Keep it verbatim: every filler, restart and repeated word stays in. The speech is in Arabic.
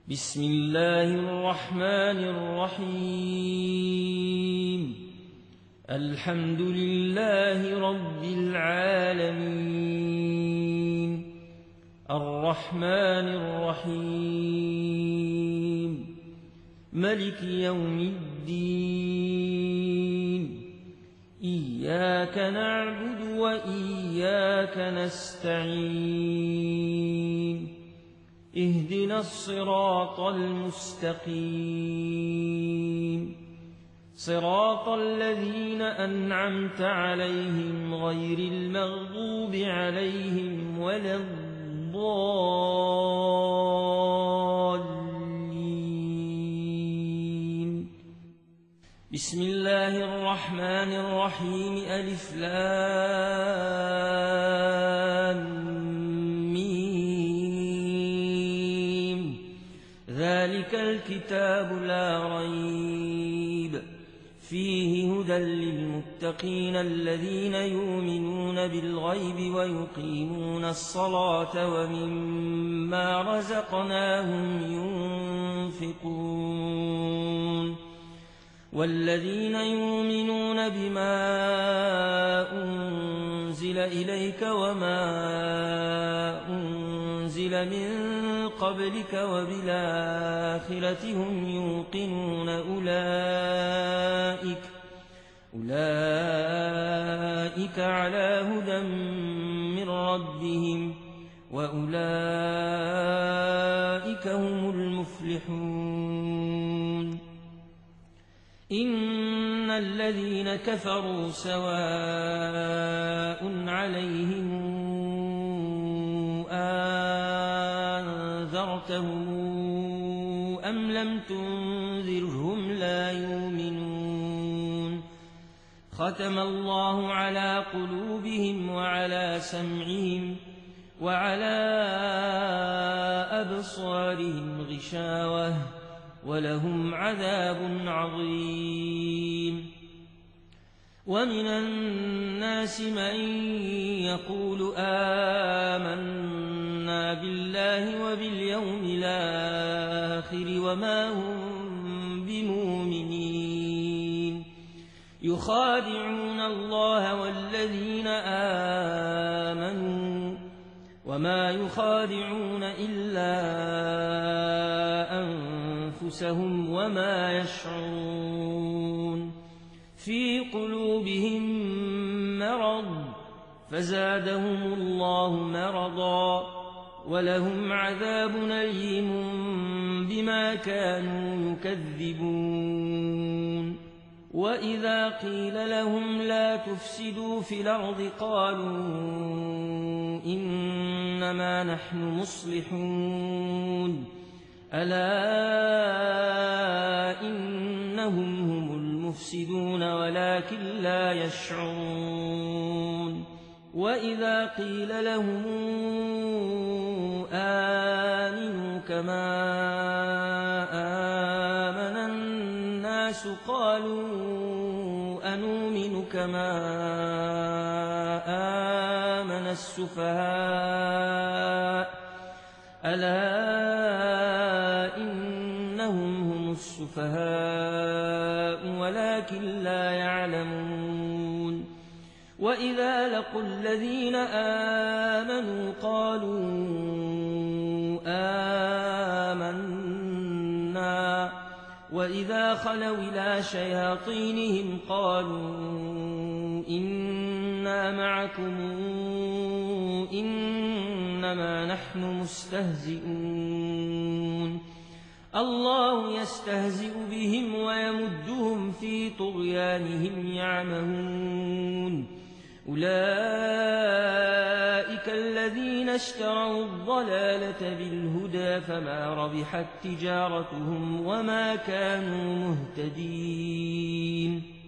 بسم الله الرحمن الرحيم الحمد لله رب العالمين الرحمن الرحيم ملك يوم الدين إياك نعبد وإياك نستعين اهدنا الصراط المستقيم صراط الذين أنعمت عليهم غير المغضوب عليهم ولا الضالين بسم الله الرحمن الرحيم ألف لام ذلك الكتاب لا ريب فيه هدى للمتقين الذين يؤمنون بالغيب ويقيمون الصلاة ومما رزقناهم ينفقون والذين يؤمنون بما أنزل إليك وما أنزل من قبلك وبالآخرة هم يوقنون أولئك أولئك على هدى من ربهم وأولئك هم المفلحون إن الذين كفروا سواء عليهم أنذرتهم أم لم تنذرهم لا يؤمنون ختم الله على قلوبهم وعلى سمعهم وعلى أبصارهم غشاوة ولهم عذاب عظيم ومن الناس من يقول آمنا بالله وباليوم الآخر وما هم بمؤمنين يخادعون الله والذين آمنوا وما يخادعون إلا أنفسهم وما يشعرون في قلوبهم مرض فزادهم الله مرضا ولهم عذاب أليم بما كانوا يكذبون وإذا قيل لهم لا تفسدوا في الأرض قالوا إنما نحن مصلحون ألا إنهم هم المفسدون ولكن لا يشعرون وإذا قيل لهم آمنوا كما آمن الناس قالوا أنؤمن كما آمن السفهاء ألا إنهم هم السفهاء ولكن لا يعلمون وإذا لقوا الذين آمنوا قالوا آمنا وإذا خلوا إلى شياطينهم قالوا إنا معكم إنما نحن مستهزئون الله يستهزئ بهم ويمدهم في طغيانهم يعمهون أولئك الذين اشتروا الضلالة بالهدى فما ربحت تجارتهم وما كانوا مهتدين